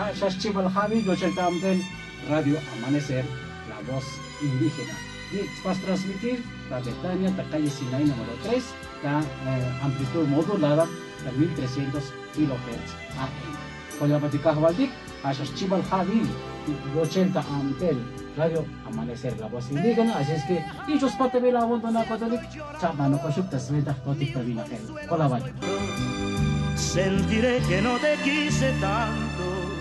Shashchival Javi, Yocheltamten, Radio Amanecer, la voz indígena. Y vas a transmitir la Betania, la calle Sinai número 3, la amplitud modulada de 1300 kHz AM. Con la Vaticana Valdic, a Shashchival Javi, 80 Amtel, Radio Amanecer, la voz indígena. Así es que, y yo espate ver la abandona católica, chamano cochuc, tasveta, totic pavina, con la Vaticana. Sentiré que no te quise tanto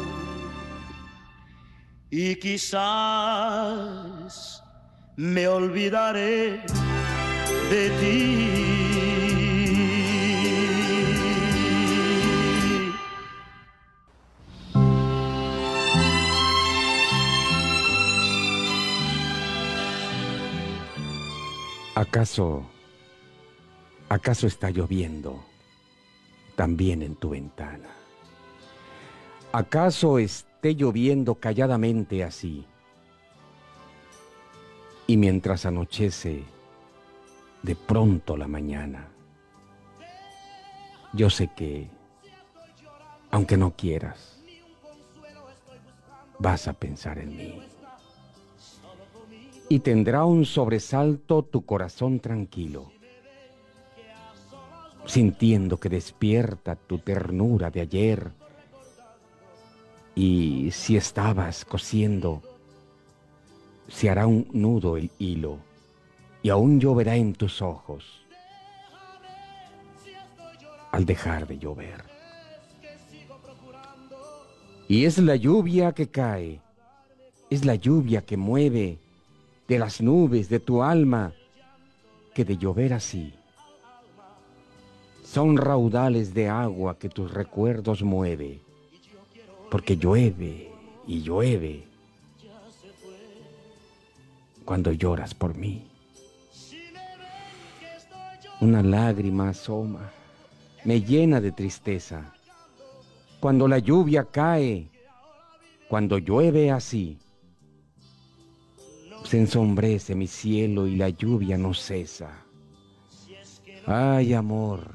y quizás me olvidaré de ti. ¿Acaso está lloviendo también en tu ventana? ¿Acaso esté lloviendo calladamente así? Y mientras anochece de pronto la mañana, yo sé que, aunque no quieras, vas a pensar en mí. Y tendrá un sobresalto tu corazón tranquilo, sintiendo que despierta tu ternura de ayer. Y si estabas cosiendo, se hará un nudo el hilo, y aún lloverá en tus ojos al dejar de llover. Y es la lluvia que cae, es la lluvia que mueve de las nubes de tu alma, que de llover así son raudales de agua que tus recuerdos mueve, porque llueve y llueve cuando lloras por mí. Una lágrima asoma, me llena de tristeza, cuando la lluvia cae, cuando llueve así. Se ensombrece mi cielo y la lluvia no cesa. Ay, amor,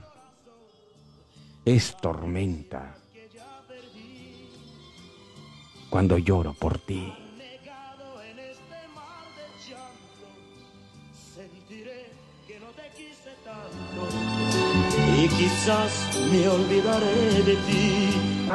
es tormenta cuando lloro por ti. Y quizás me olvidaré de ti.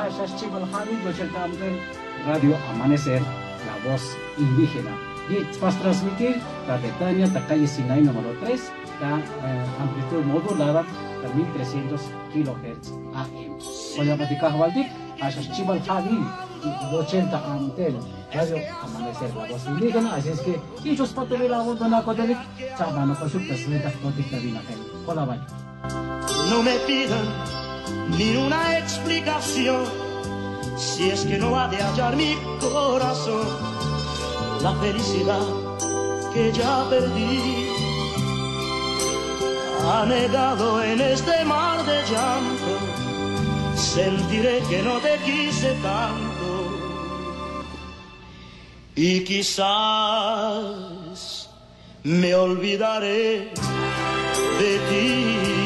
Radio Amanecer, la voz indígena. Y vas a transmitir la Betania, la calle Sinai número 3, la amplitud modulada de 1300 kHz AM. Con la Vaticana Valdic, a Shashchival Javi, 80 Amtel, Radio Amanecer, la voz indígena. Así es que, y yo espate ver la abandona católica, chamano cochuc, tasveta, totic pavina, con la Vaticana. No me pidan ni una explicación, si es que no ha de hallar mi corazón la felicidad que ya perdí. Anegado en este mar de llanto, sentiré que no te quise tanto y quizás me olvidaré de ti.